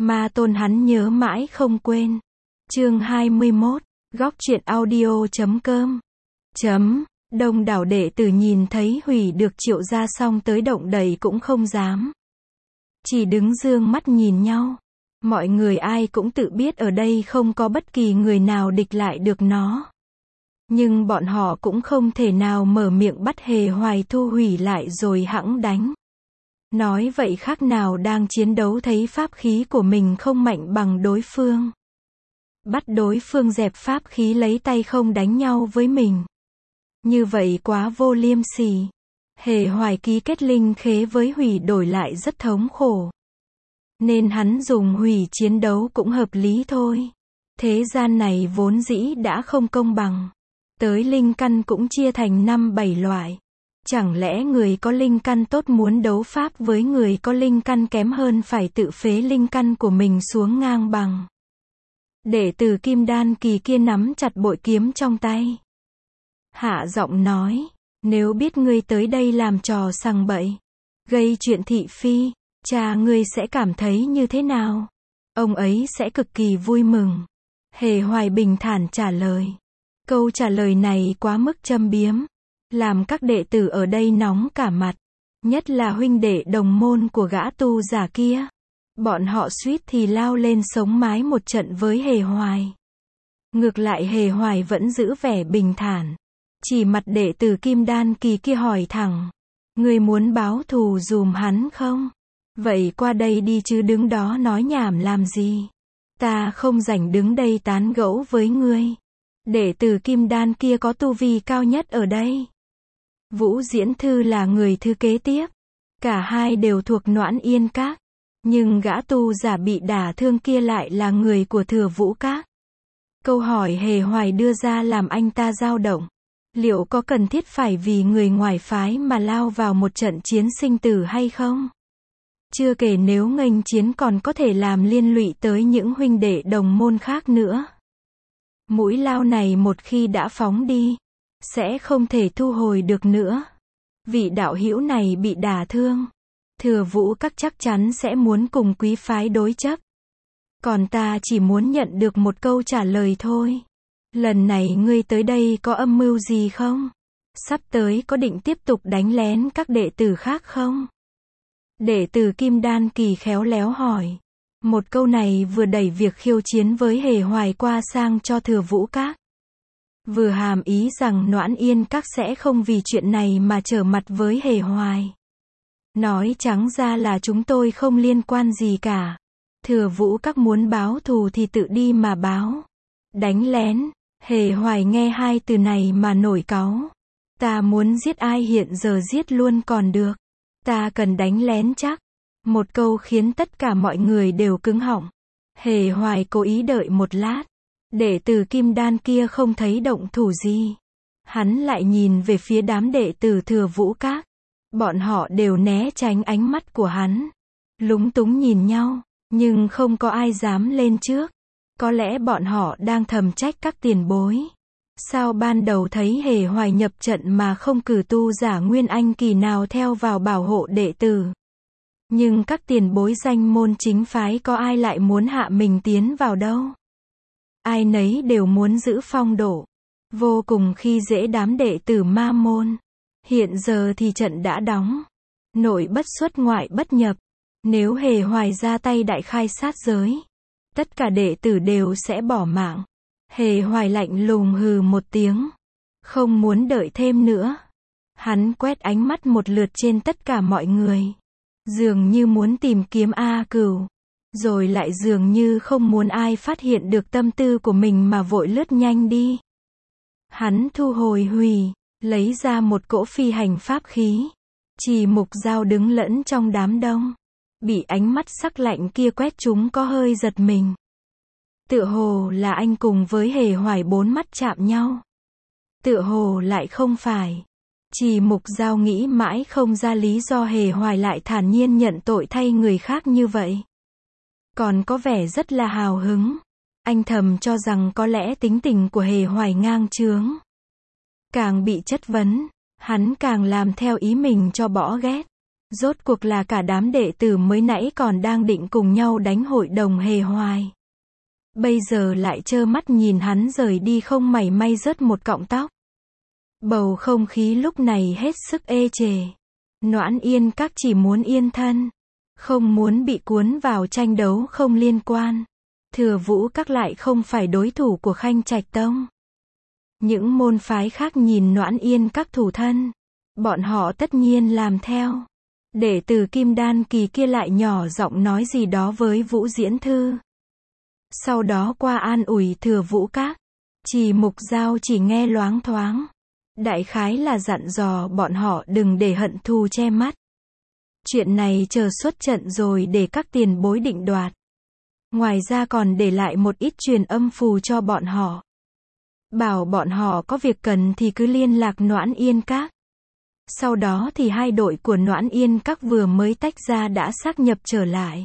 Ma tôn hắn nhớ mãi không quên. Chương 21, góc truyện audio.com. Đông đảo đệ tử nhìn thấy hủy được Triệu gia xong tới động đậy cũng không dám. Chỉ đứng dương mắt nhìn nhau. Mọi người ai cũng tự biết ở đây không có bất kỳ người nào địch lại được nó. Nhưng bọn họ cũng không thể nào mở miệng bắt Hề Hoài thu hủy lại rồi hẵng đánh. Nói vậy khác nào đang chiến đấu thấy pháp khí của mình không mạnh bằng đối phương. Bắt đối phương dẹp pháp khí lấy tay không đánh nhau với mình. Như vậy quá vô liêm sỉ. Hề Hoài ký kết linh khế với hủy đổi lại rất thống khổ. Nên hắn dùng hủy chiến đấu cũng hợp lý thôi. Thế gian này vốn dĩ đã không công bằng. Tới linh căn cũng chia thành 5-7 loại. Chẳng lẽ người có linh căn tốt muốn đấu pháp với người có linh căn kém hơn phải tự phế linh căn của mình xuống ngang bằng. Đệ tử Kim Đan kỳ kia nắm chặt bội kiếm trong tay. Hạ giọng nói, nếu biết ngươi tới đây làm trò sằng bậy, gây chuyện thị phi, cha ngươi sẽ cảm thấy như thế nào? Ông ấy sẽ cực kỳ vui mừng. Hề Hoài bình thản trả lời. Câu trả lời này quá mức châm biếm, làm các đệ tử ở đây nóng cả mặt, nhất là huynh đệ đồng môn của gã tu giả kia. Bọn họ suýt thì lao lên sống mái một trận với Hề Hoài. Ngược lại Hề Hoài vẫn giữ vẻ bình thản. Chỉ mặt đệ tử Kim Đan kỳ kia hỏi thẳng, ngươi muốn báo thù dùm hắn không? Vậy qua đây đi chứ đứng đó nói nhảm làm gì? Ta không rảnh đứng đây tán gẫu với ngươi. Đệ tử Kim Đan kia có tu vi cao nhất ở đây. Vũ Diễn Thư là người thứ kế tiếp. Cả hai đều thuộc Noãn Yên Các. Nhưng gã tu giả bị đả thương kia lại là người của Thừa Vũ Các. Câu hỏi Hề Hoài đưa ra làm anh ta dao động. Liệu có cần thiết phải vì người ngoài phái mà lao vào một trận chiến sinh tử hay không? Chưa kể nếu nghênh chiến còn có thể làm liên lụy tới những huynh đệ đồng môn khác nữa. Mũi lao này một khi đã phóng đi, sẽ không thể thu hồi được nữa. Vị đạo hữu này bị đả thương, Thừa Vũ Các chắc chắn sẽ muốn cùng quý phái đối chấp. Còn ta chỉ muốn nhận được một câu trả lời thôi. Lần này ngươi tới đây có âm mưu gì không? Sắp tới có định tiếp tục đánh lén các đệ tử khác không? Đệ tử Kim Đan kỳ khéo léo hỏi. Một câu này vừa đẩy việc khiêu chiến với Hề Hoài qua sang cho Thừa Vũ Các. Vừa hàm ý rằng Noãn Yên Các sẽ không vì chuyện này mà trở mặt với Hề Hoài. Nói trắng ra là chúng tôi không liên quan gì cả. Thừa Vũ Các muốn báo thù thì tự đi mà báo. Đánh lén. Hề Hoài nghe hai từ này mà nổi cáu. Ta muốn giết ai hiện giờ giết luôn còn được. Ta cần đánh lén chắc. Một câu khiến tất cả mọi người đều cứng họng. Hề Hoài cố ý đợi một lát. Đệ tử Kim Đan kia không thấy động thủ gì. Hắn lại nhìn về phía đám đệ tử Thừa Vũ Các. Bọn họ đều né tránh ánh mắt của hắn. Lúng túng nhìn nhau, nhưng không có ai dám lên trước. Có lẽ bọn họ đang thầm trách các tiền bối. Sao ban đầu thấy Hề Hoài nhập trận mà không cử tu giả Nguyên Anh kỳ nào theo vào bảo hộ đệ tử. Nhưng các tiền bối danh môn chính phái có ai lại muốn hạ mình tiến vào đâu. Ai nấy đều muốn giữ phong độ. Vô cùng khi dễ đám đệ tử ma môn. Hiện giờ thì trận đã đóng. Nội bất xuất ngoại bất nhập. Nếu Hề Hoài ra tay đại khai sát giới, tất cả đệ tử đều sẽ bỏ mạng. Hề Hoài lạnh lùng hừ một tiếng. Không muốn đợi thêm nữa. Hắn quét ánh mắt một lượt trên tất cả mọi người. Dường như muốn tìm kiếm A Cửu. Rồi lại dường như không muốn ai phát hiện được tâm tư của mình mà vội lướt nhanh đi. Hắn thu hồi hủy, lấy ra một cỗ phi hành pháp khí. Chỉ Mục Dao đứng lẫn trong đám đông. Bị ánh mắt sắc lạnh kia quét chúng có hơi giật mình. Tựa hồ là anh cùng với Hề Hoài bốn mắt chạm nhau. Tựa hồ lại không phải. Chỉ Mục Dao nghĩ mãi không ra lý do Hề Hoài lại thản nhiên nhận tội thay người khác như vậy. Còn có vẻ rất là hào hứng. Anh thầm cho rằng có lẽ tính tình của Hề Hoài ngang chướng. Càng bị chất vấn, hắn càng làm theo ý mình cho bỏ ghét. Rốt cuộc là cả đám đệ tử mới nãy còn đang định cùng nhau đánh hội đồng Hề Hoài. Bây giờ lại trơ mắt nhìn hắn rời đi không mảy may rớt một cọng tóc. Bầu không khí lúc này hết sức ê chề. Noãn Yên Các chỉ muốn yên thân, không muốn bị cuốn vào tranh đấu không liên quan. Thừa Vũ Các lại không phải đối thủ của Khanh Trạch Tông. Những môn phái khác nhìn Noãn Yên Các thủ thân, bọn họ tất nhiên làm theo. Đệ tử Kim Đan Kỳ kia lại nhỏ giọng nói gì đó với Vũ Diễn Thư. Sau đó qua an ủi Thừa Vũ Các. Trì Mục Giao chỉ nghe loáng thoáng. Đại khái là dặn dò bọn họ đừng để hận thù che mắt. Chuyện này chờ xuất trận rồi để các tiền bối định đoạt. Ngoài ra còn để lại một ít truyền âm phù cho bọn họ. Bảo bọn họ có việc cần thì cứ liên lạc Noãn Yên Các. Sau đó thì hai đội của Noãn Yên Các vừa mới tách ra đã xác nhập trở lại.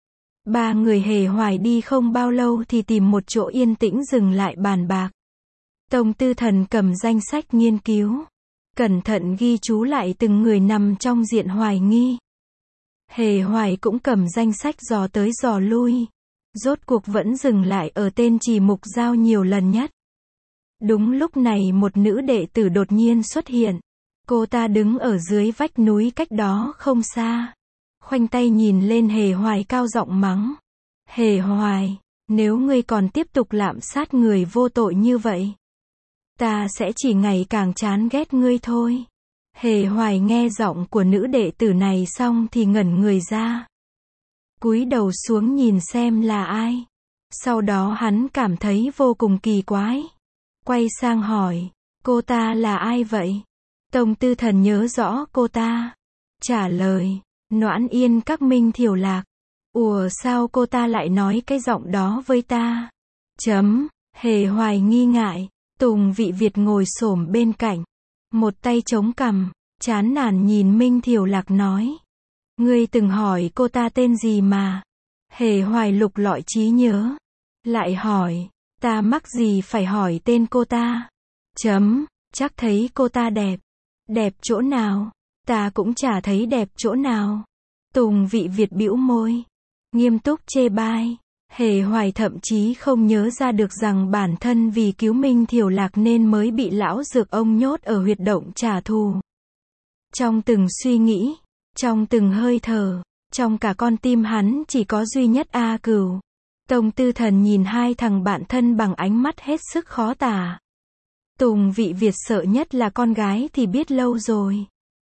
Ba người Hề Hoài đi không bao lâu thì tìm một chỗ yên tĩnh dừng lại bàn bạc. Tông Tư Thần cầm danh sách nghiên cứu, cẩn thận ghi chú lại từng người nằm trong diện hoài nghi. Hề Hoài cũng cầm danh sách dò tới dò lui. Rốt cuộc vẫn dừng lại ở tên Trì Mục Giao nhiều lần nhất. Đúng lúc này một nữ đệ tử đột nhiên xuất hiện. Cô ta đứng ở dưới vách núi cách đó không xa. Khoanh tay nhìn lên Hề Hoài cao giọng mắng. Hề Hoài, nếu ngươi còn tiếp tục lạm sát người vô tội như vậy, ta sẽ chỉ ngày càng chán ghét ngươi thôi. Hề Hoài nghe giọng của nữ đệ tử này xong thì ngẩn người ra. Cúi đầu xuống nhìn xem là ai. Sau đó hắn cảm thấy vô cùng kỳ quái. Quay sang hỏi, cô ta là ai vậy? Tông Tư Thần nhớ rõ cô ta. Trả lời, Noãn Yên Các Minh Thiểu Lạc. Ủa sao cô ta lại nói cái giọng đó với ta? Hề Hoài nghi ngại. Tùng Vị Việt ngồi xổm bên cạnh. Một tay chống cằm, chán nản nhìn Minh Thiểu Lạc nói. Ngươi từng hỏi cô ta tên gì mà? Hề Hoài lục lọi trí nhớ. Lại hỏi, ta mắc gì phải hỏi tên cô ta? Chắc thấy cô ta đẹp. Đẹp chỗ nào? Ta cũng chả thấy đẹp chỗ nào. Tùng Vị Việt bĩu môi, nghiêm túc chê bai. Hề Hoài thậm chí không nhớ ra được rằng bản thân vì cứu Minh Thiểu Lạc nên mới bị lão dược ông nhốt ở huyệt động trả thù. Trong từng suy nghĩ, trong từng hơi thở, trong cả con tim hắn chỉ có duy nhất A Cửu. Tông Tư Thần nhìn hai thằng bạn thân bằng ánh mắt hết sức khó tả. Tùng Vị Việt sợ nhất là con gái thì biết lâu rồi.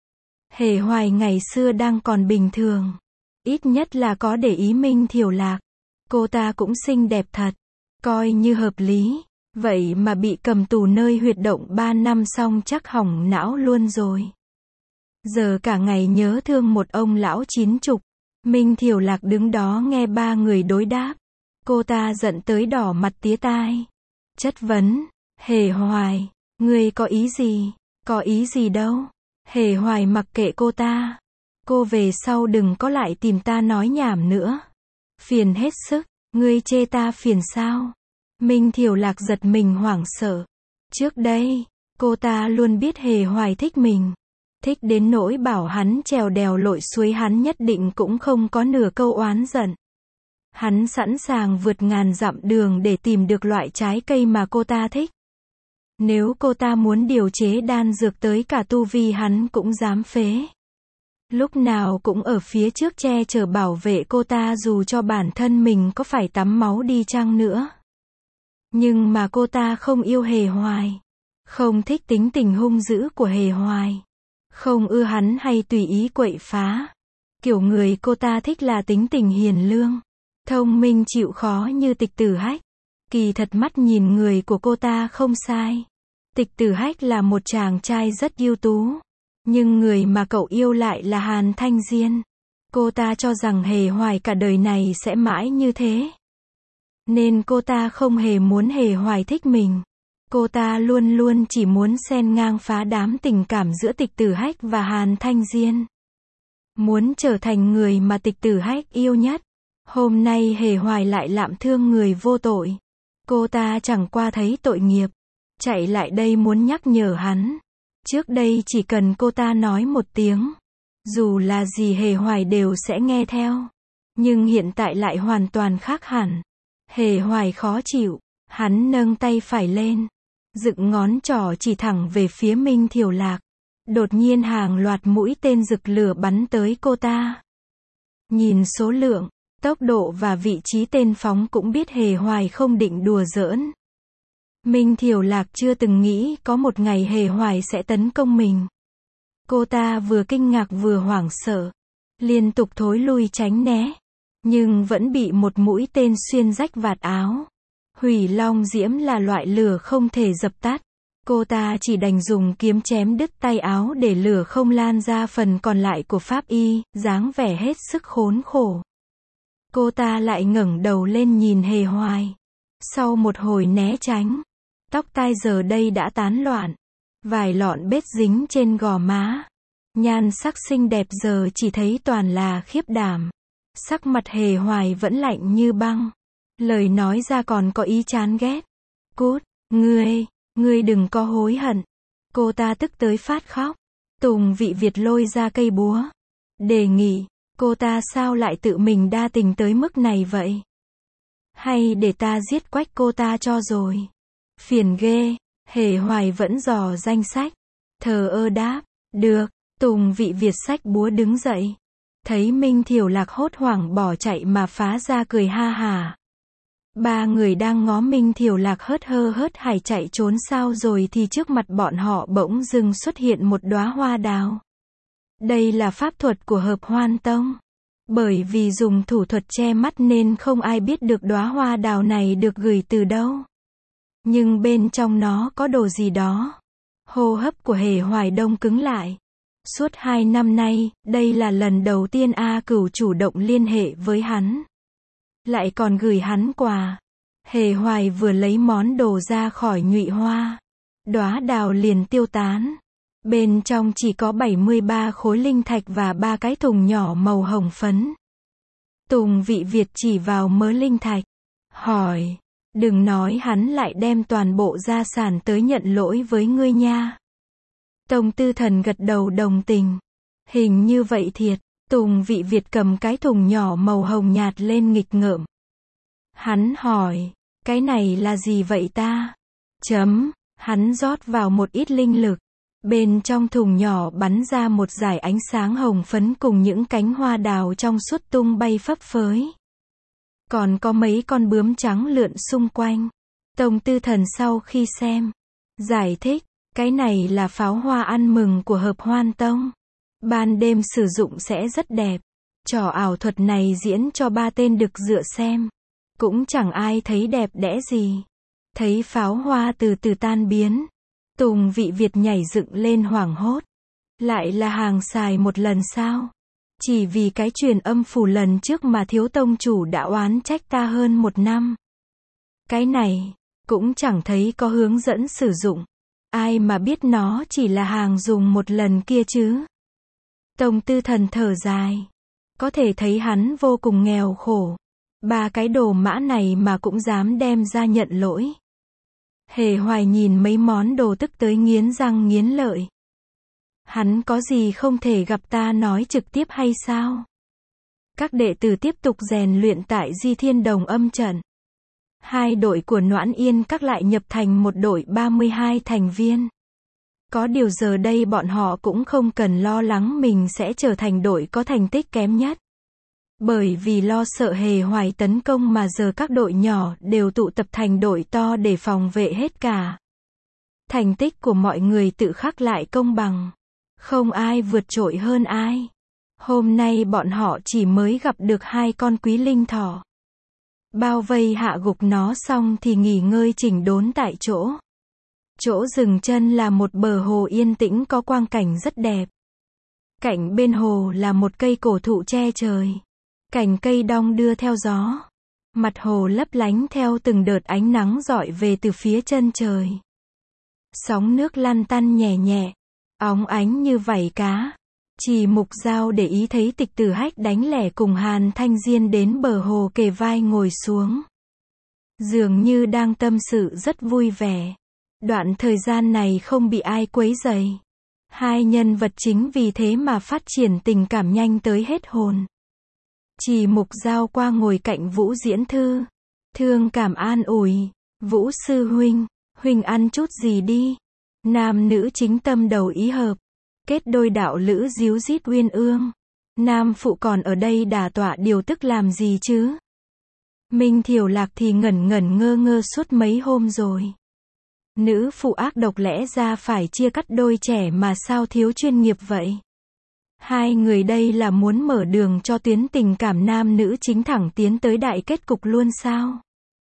Hề Hoài ngày xưa đang còn bình thường. Ít nhất là có để ý Minh Thiểu Lạc. Cô ta cũng xinh đẹp thật. Coi như hợp lý. Vậy mà bị cầm tù nơi huyệt động 3 năm xong chắc hỏng não luôn rồi. Giờ cả ngày nhớ thương một ông lão 90. Minh Thiểu Lạc đứng đó nghe ba người đối đáp. Cô ta giận tới đỏ mặt tía tai. Chất vấn, Hề Hoài, ngươi có ý gì? Có ý gì đâu. Hề Hoài mặc kệ cô ta. Cô về sau đừng có lại tìm ta nói nhảm nữa. Phiền hết sức, ngươi chê ta phiền sao? Minh Thiểu Lạc giật mình hoảng sợ. Trước đây, cô ta luôn biết Hề Hoài thích mình. Thích đến nỗi bảo hắn trèo đèo lội suối hắn nhất định cũng không có nửa câu oán giận. Hắn sẵn sàng vượt ngàn dặm đường để tìm được loại trái cây mà cô ta thích. Nếu cô ta muốn điều chế đan dược tới cả tu vi hắn cũng dám phế. Lúc nào cũng ở phía trước che chở bảo vệ cô ta dù cho bản thân mình có phải tắm máu đi chăng nữa. Nhưng mà cô ta không yêu Hề Hoài. Không thích tính tình hung dữ của Hề Hoài. Không ưa hắn hay tùy ý quậy phá. Kiểu người cô ta thích là tính tình hiền lương, thông minh chịu khó như Tịch Tử Hách. Kỳ thật mắt nhìn người của cô ta không sai. Tịch Tử Hách là một chàng trai rất ưu tú. Nhưng người mà cậu yêu lại là Hàn Thanh Diên. Cô ta cho rằng Hề Hoài cả đời này sẽ mãi như thế. Nên cô ta không hề muốn Hề Hoài thích mình. Cô ta luôn luôn chỉ muốn xen ngang phá đám tình cảm giữa Tịch Tử Hách và Hàn Thanh Diên. Muốn trở thành người mà Tịch Tử Hách yêu nhất. Hôm nay Hề Hoài lại lạm thương người vô tội. Cô ta chẳng qua thấy tội nghiệp. Chạy lại đây muốn nhắc nhở hắn. Trước đây chỉ cần cô ta nói một tiếng. Dù là gì Hề Hoài đều sẽ nghe theo. Nhưng hiện tại lại hoàn toàn khác hẳn. Hề Hoài khó chịu, hắn nâng tay phải lên, dựng ngón trỏ chỉ thẳng về phía Minh Thiều Lạc. Đột nhiên hàng loạt mũi tên rực lửa bắn tới cô ta. Nhìn số lượng, tốc độ và vị trí tên phóng cũng biết Hề Hoài không định đùa giỡn. Minh Thiều Lạc chưa từng nghĩ có một ngày Hề Hoài sẽ tấn công mình. Cô ta vừa kinh ngạc vừa hoảng sợ, liên tục thối lui tránh né, nhưng vẫn bị một mũi tên xuyên rách vạt áo. Hủy Long Diễm là loại lửa không thể dập tắt. Cô ta chỉ đành dùng kiếm chém đứt tay áo để lửa không lan ra phần còn lại của pháp y, dáng vẻ hết sức khốn khổ. Cô ta lại ngẩng đầu lên nhìn Hề Hoài. Sau một hồi né tránh, tóc tai giờ đây đã tán loạn, vài lọn bết dính trên gò má. Nhan sắc xinh đẹp giờ chỉ thấy toàn là khiếp đảm. Sắc mặt Hề Hoài vẫn lạnh như băng. Lời nói ra còn có ý chán ghét. Cút, ngươi đừng có hối hận. Cô ta tức tới phát khóc. Tùng Vị Việt lôi ra cây búa. Đề nghị, cô ta sao lại tự mình đa tình tới mức này vậy? Hay để ta giết quách cô ta cho rồi. Phiền ghê. Hề Hoài vẫn dò danh sách. Thờ ơ đáp, được. Tùng Vị Việt xách búa đứng dậy. Thấy Minh Thiều Lạc hốt hoảng bỏ chạy mà phá ra cười ha hả. Ba người đang ngó Minh Thiều Lạc hớt hải chạy trốn sao rồi thì trước mặt bọn họ bỗng dưng xuất hiện một đóa hoa đào. Đây là pháp thuật của Hợp Hoan Tông. Bởi vì dùng thủ thuật che mắt nên không ai biết được đóa hoa đào này được gửi từ đâu. Nhưng bên trong nó có đồ gì đó. Hô hấp của Hề Hoài đông cứng lại. Suốt 2 năm nay, đây là lần đầu tiên A Cửu chủ động liên hệ với hắn. Lại còn gửi hắn quà. Hề Hoài vừa lấy món đồ ra khỏi nhụy hoa. Đóa đào liền tiêu tán. Bên trong chỉ có 73 khối linh thạch và 3 cái thùng nhỏ màu hồng phấn. Tùng Vị Việt chỉ vào mớ linh thạch. Hỏi, đừng nói hắn lại đem toàn bộ gia sản tới nhận lỗi với ngươi nha. Tông Tư Thần gật đầu đồng tình. Hình như vậy thiệt. Tùng Vị Việt cầm cái thùng nhỏ màu hồng nhạt lên nghịch ngợm. Hắn hỏi, cái này là gì vậy ta? Hắn rót vào một ít linh lực. Bên trong thùng nhỏ bắn ra một dải ánh sáng hồng phấn cùng những cánh hoa đào trong suốt tung bay phấp phới. Còn có mấy con bướm trắng lượn xung quanh. Tông Tư Thần sau khi xem, giải thích, cái này là pháo hoa ăn mừng của Hợp Hoan Tông. Ban đêm sử dụng sẽ rất đẹp. Trò ảo thuật này diễn cho 3 tên đực dựa xem. Cũng chẳng ai thấy đẹp đẽ gì. Thấy pháo hoa từ từ tan biến. Tùng Vị Việt nhảy dựng lên hoảng hốt. Lại là hàng xài một lần sao? Chỉ vì cái truyền âm phủ lần trước mà thiếu tông chủ đã oán trách ta hơn 1 năm. Cái này, cũng chẳng thấy có hướng dẫn sử dụng. Ai mà biết nó chỉ là hàng dùng một lần kia chứ? Tông Tư Thần thở dài. Có thể thấy hắn vô cùng nghèo khổ. 3 cái đồ mã này mà cũng dám đem ra nhận lỗi. Hề Hoài nhìn mấy món đồ tức tới nghiến răng nghiến lợi. Hắn có gì không thể gặp ta nói trực tiếp hay sao? Các đệ tử tiếp tục rèn luyện tại Di Thiên Đồng Âm trận. 2 đội của Noãn Yên Các lại nhập thành một đội 32 thành viên. Có điều giờ đây bọn họ cũng không cần lo lắng mình sẽ trở thành đội có thành tích kém nhất. Bởi vì lo sợ Hề Hoài tấn công mà giờ các đội nhỏ đều tụ tập thành đội to để phòng vệ hết cả. Thành tích của mọi người tự khắc lại công bằng. Không ai vượt trội hơn ai. Hôm nay bọn họ chỉ mới gặp được 2 con quý linh thỏ. Bao vây hạ gục nó xong thì nghỉ ngơi chỉnh đốn tại chỗ. Chỗ dừng chân là một bờ hồ yên tĩnh có quang cảnh rất đẹp. Cạnh bên hồ là một cây cổ thụ che trời. Cành cây đong đưa theo gió. Mặt hồ lấp lánh theo từng đợt ánh nắng rọi về từ phía chân trời. Sóng nước lăn tăn nhẹ nhẹ, óng ánh như vảy cá. Chỉ Mục Giao để ý thấy Tịch Tử Hách đánh lẻ cùng Hàn Thanh Diên đến bờ hồ kề vai ngồi xuống. Dường như đang tâm sự rất vui vẻ. Đoạn thời gian này không bị ai quấy rầy. Hai nhân vật chính vì thế mà phát triển tình cảm nhanh tới hết hồn. Chỉ Mục Dao qua ngồi cạnh Vũ Diễn Thư. Thương cảm an ủi. Vũ sư huynh ăn chút gì đi. Nam nữ chính tâm đầu ý hợp. Kết đôi đạo lữ díu dít uyên ương. Nam phụ còn ở đây đả tọa điều tức làm gì chứ? Minh Thiểu Lạc thì ngẩn ngơ ngơ suốt mấy hôm rồi. Nữ phụ ác độc lẽ ra phải chia cắt đôi trẻ mà sao thiếu chuyên nghiệp vậy? Hai người đây là muốn mở đường cho tuyến tình cảm nam nữ chính thẳng tiến tới đại kết cục luôn sao?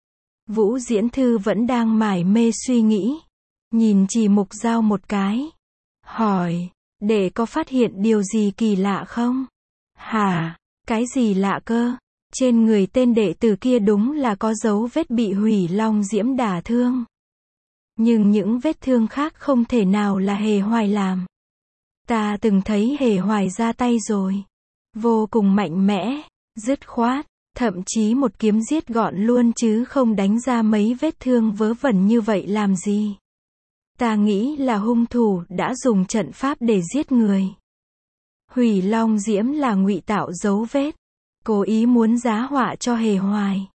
Vũ Diễn Thư vẫn đang mải mê suy nghĩ. Nhìn Chỉ Mục Dao một cái. Hỏi, đệ có phát hiện điều gì kỳ lạ không? Hả? Cái gì lạ cơ? Trên người tên đệ tử kia đúng là có dấu vết bị Hủy Long Diễm đả thương. Nhưng những vết thương khác không thể nào là Hề Hoài làm. Ta từng thấy Hề Hoài ra tay rồi. Vô cùng mạnh mẽ, dứt khoát, thậm chí một kiếm giết gọn luôn chứ không đánh ra mấy vết thương vớ vẩn như vậy làm gì. Ta nghĩ là hung thủ đã dùng trận pháp để giết người. Hủy Long Diễm là ngụy tạo dấu vết, cố ý muốn giá họa cho Hề Hoài.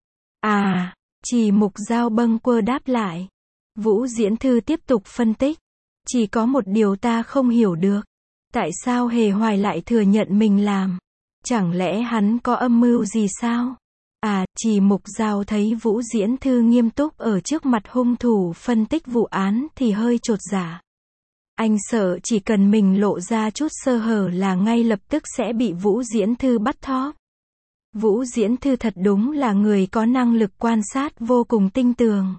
À, Chỉ Mục Dao bâng quơ đáp lại. Vũ Diễn Thư tiếp tục phân tích. Chỉ có một điều ta không hiểu được. Tại sao Hề Hoài lại thừa nhận mình làm? Chẳng lẽ hắn có âm mưu gì sao? À, Chỉ Mục Dao thấy Vũ Diễn Thư nghiêm túc ở trước mặt hung thủ phân tích vụ án thì hơi chột dạ. Anh sợ chỉ cần mình lộ ra chút sơ hở là ngay lập tức sẽ bị Vũ Diễn Thư bắt thóp. Vũ Diễn Thư thật đúng là người có năng lực quan sát vô cùng tinh tường.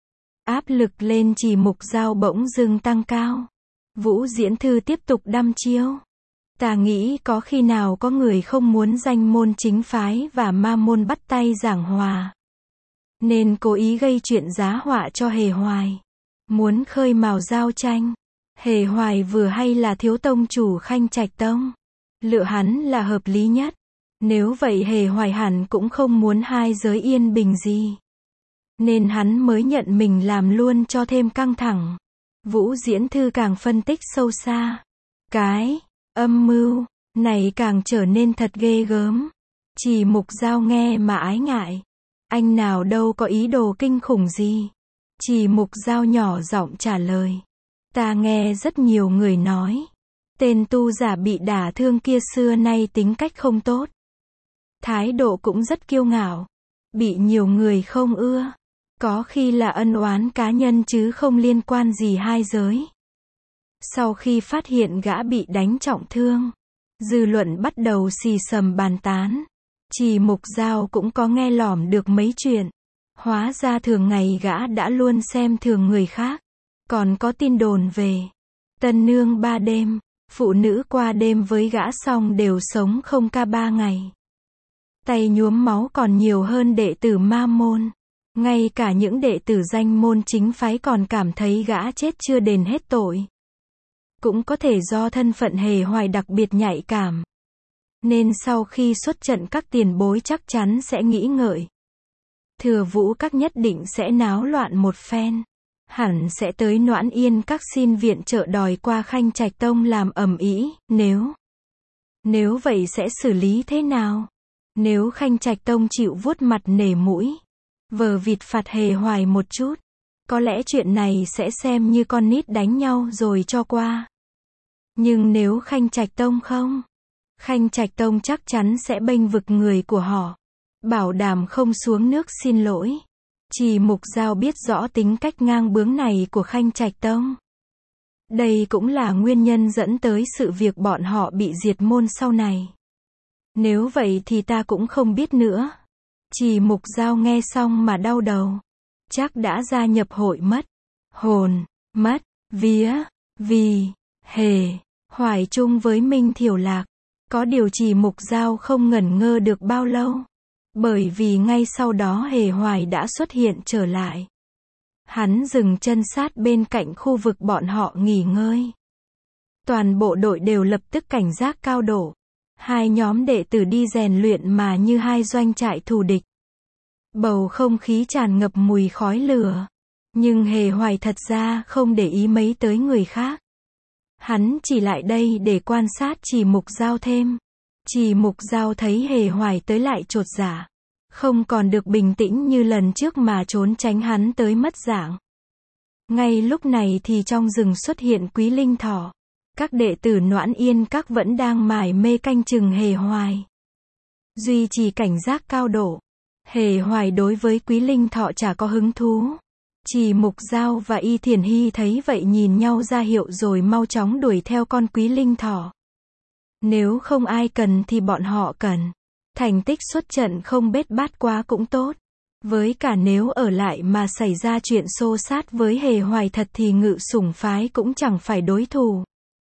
Áp lực lên Chỉ Mục Dao bỗng dưng tăng cao. Vũ Diễn Thư tiếp tục đăm chiêu. Ta nghĩ có khi nào có người không muốn danh môn chính phái và ma môn bắt tay giảng hòa. Nên cố ý gây chuyện giá họa cho Hề Hoài. Muốn khơi mào giao tranh. Hề Hoài vừa hay là thiếu tông chủ Khanh Trạch Tông. Lựa hắn là hợp lý nhất. Nếu vậy Hề Hoài hẳn cũng không muốn hai giới yên bình gì. Nên hắn mới nhận mình làm luôn cho thêm căng thẳng. Vũ Diễn Thư càng phân tích sâu xa. Cái âm mưu này càng trở nên thật ghê gớm. Chỉ Mục Dao nghe mà ái ngại. Anh nào đâu có ý đồ kinh khủng gì. Chỉ Mục Dao nhỏ giọng trả lời. Ta nghe rất nhiều người nói. Tên tu giả bị đả thương kia xưa nay tính cách không tốt. Thái độ cũng rất kiêu ngạo. Bị nhiều người không ưa. Có khi là ân oán cá nhân chứ không liên quan gì hai giới. Sau khi phát hiện gã bị đánh trọng thương, dư luận bắt đầu xì xầm bàn tán. Chỉ Mục Dao cũng có nghe lỏm được mấy chuyện. Hóa ra thường ngày gã đã luôn xem thường người khác. Còn có tin đồn về tân nương 3 đêm, phụ nữ qua đêm với gã xong đều sống không ca 3 ngày. Tay nhuốm máu còn nhiều hơn đệ tử ma môn. Ngay cả những đệ tử danh môn chính phái còn cảm thấy gã chết chưa đền hết tội. Cũng có thể do thân phận Hề Hoài đặc biệt nhạy cảm. Nên sau khi xuất trận các tiền bối chắc chắn sẽ nghĩ ngợi. Thừa Vũ các nhất định sẽ náo loạn một phen. Hẳn sẽ tới Noãn Yên các xin viện trợ đòi qua Khanh Trạch Tông làm ầm ĩ. Nếu vậy sẽ xử lý thế nào? Nếu Khanh Trạch Tông chịu vuốt mặt nể mũi, vờ vịt phạt Hề Hoài một chút, có lẽ chuyện này sẽ xem như con nít đánh nhau rồi cho qua. Nhưng nếu Khanh Trạch Tông không, Khanh Trạch Tông chắc chắn sẽ bênh vực người của họ, bảo đảm không xuống nước xin lỗi. Chỉ Mục Dao biết rõ tính cách ngang bướng này của Khanh Trạch Tông. Đây cũng là nguyên nhân dẫn tới sự việc bọn họ bị diệt môn sau này. Nếu vậy thì ta cũng không biết nữa. Chỉ Mục Dao nghe xong mà đau đầu. Chắc đã gia nhập hội mất hồn, mất vía, vì Hề Hoài chung với Minh Thiểu Lạc. Có điều Chỉ Mục Dao không ngẩn ngơ được bao lâu. Bởi vì ngay sau đó Hề Hoài đã xuất hiện trở lại. Hắn dừng chân sát bên cạnh khu vực bọn họ nghỉ ngơi. Toàn bộ đội đều lập tức cảnh giác cao độ. Hai nhóm đệ tử đi rèn luyện mà như hai doanh trại thù địch. Bầu không khí tràn ngập mùi khói lửa. Nhưng Hề Hoài thật ra không để ý mấy tới người khác. Hắn chỉ lại đây để quan sát Trì Mục Dao thêm. Trì Mục Dao thấy Hề Hoài tới lại chột dạ. Không còn được bình tĩnh như lần trước mà trốn tránh hắn tới mất dạng. Ngay lúc này thì trong rừng xuất hiện Quý Linh Thỏ. Các đệ tử Noãn Yên Các vẫn đang mải mê canh chừng Hề Hoài. Duy trì cảnh giác cao độ. Hề Hoài đối với Quý Linh Thọ chả có hứng thú. Trì Mục Dao và Y Thiền Hy thấy vậy nhìn nhau ra hiệu rồi mau chóng đuổi theo con Quý Linh Thỏ. Nếu không ai cần thì bọn họ cần. Thành tích xuất trận không bết bát quá cũng tốt. Với cả nếu ở lại mà xảy ra chuyện xô xát với Hề Hoài thật thì Ngự Sủng phái cũng chẳng phải đối thủ.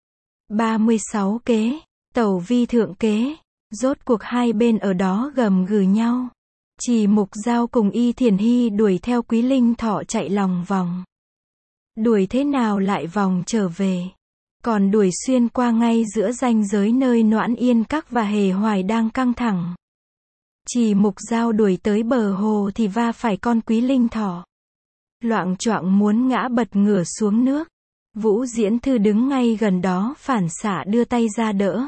36 kế. Tẩu vi thượng kế. Rốt cuộc hai bên ở đó gầm gừ nhau. Trì Mục Dao cùng Y Thiền Hy đuổi theo Quý Linh Thọ chạy lòng vòng. Đuổi thế nào lại vòng trở về. Còn đuổi xuyên qua ngay giữa ranh giới nơi Noãn Yên Các và Hề Hoài đang căng thẳng. Trì Mục Dao đuổi tới bờ hồ thì va phải con Quý Linh Thỏ. Loạng choạng muốn ngã bật ngửa xuống nước. Vũ Diễn Thư đứng ngay gần đó phản xạ đưa tay ra đỡ.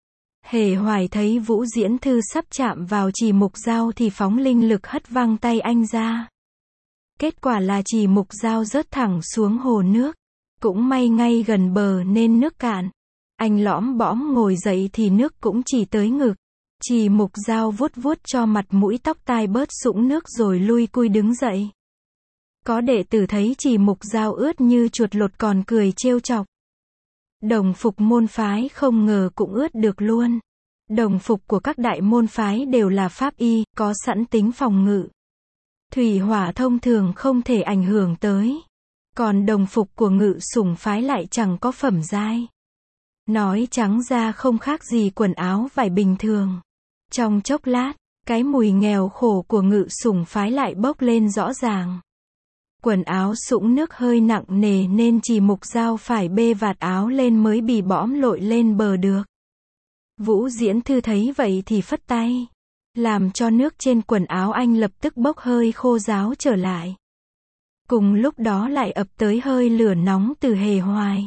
Hề Hoài thấy Vũ Diễn Thư sắp chạm vào Trì Mục Dao thì phóng linh lực hất văng tay anh ra. Kết quả là Trì Mục Dao rớt thẳng xuống hồ nước. Cũng may ngay gần bờ nên nước cạn. Anh lõm bõm ngồi dậy thì nước cũng chỉ tới ngực. Trì Mục Dao vuốt vuốt cho mặt mũi tóc tai bớt sũng nước rồi lui cui đứng dậy. Có đệ tử thấy Trì Mục Dao ướt như chuột lột còn cười trêu chọc. Đồng phục môn phái không ngờ cũng ướt được luôn. Đồng phục của các đại môn phái đều là pháp y, có sẵn tính phòng ngự. Thủy hỏa thông thường không thể ảnh hưởng tới. Còn đồng phục của Ngự Sủng phái lại chẳng có phẩm giai. Nói trắng ra không khác gì quần áo vải bình thường. Trong chốc lát, cái mùi nghèo khổ của Ngự Sủng phái lại bốc lên rõ ràng. Quần áo sũng nước hơi nặng nề nên Trì Mục Dao phải bê vạt áo lên mới bì bõm lội lên bờ được. Vũ Diễn Thư thấy vậy thì phất tay. Làm cho nước trên quần áo anh lập tức bốc hơi khô ráo trở lại. Cùng lúc đó lại ập tới hơi lửa nóng từ Hề Hoài.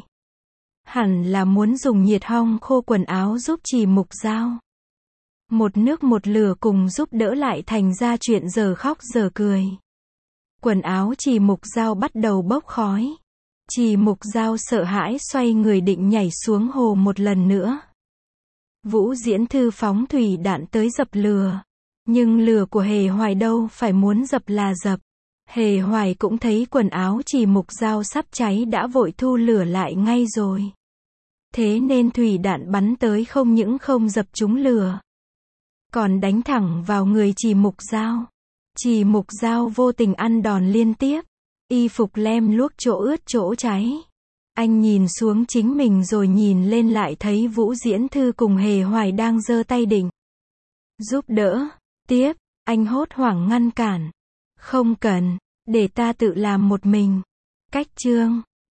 Hẳn là muốn dùng nhiệt hong khô quần áo giúp Trì Mục Dao. Một nước một lửa cùng giúp đỡ lại thành ra chuyện giờ khóc giờ cười. Quần áo Trì Mục Dao bắt đầu bốc khói. Trì Mục Dao sợ hãi xoay người định nhảy xuống hồ một lần nữa. Vũ Diễn Thư phóng thủy đạn tới dập lửa. Nhưng lửa của Hề Hoài đâu phải muốn dập là dập. Hề Hoài cũng thấy quần áo Trì Mục Dao sắp cháy đã vội thu lửa lại ngay rồi. Thế nên thủy đạn bắn tới không những không dập trúng lửa, còn đánh thẳng vào người Trì Mục Dao. Trì Mục Dao vô tình ăn đòn liên tiếp. Y phục lem luốc chỗ ướt chỗ cháy. Anh nhìn xuống chính mình rồi nhìn lên lại thấy Vũ Diễn Thư cùng Hề Hoài đang giơ tay định giúp đỡ. Tiếp, anh hốt hoảng ngăn cản. Không cần, để ta tự làm một mình. Cách chương